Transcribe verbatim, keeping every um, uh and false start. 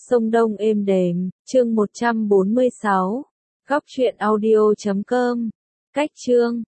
sông Đông êm đềm, chương một trăm bốn mươi sáu, góc truyện audio chấm com. Cách chương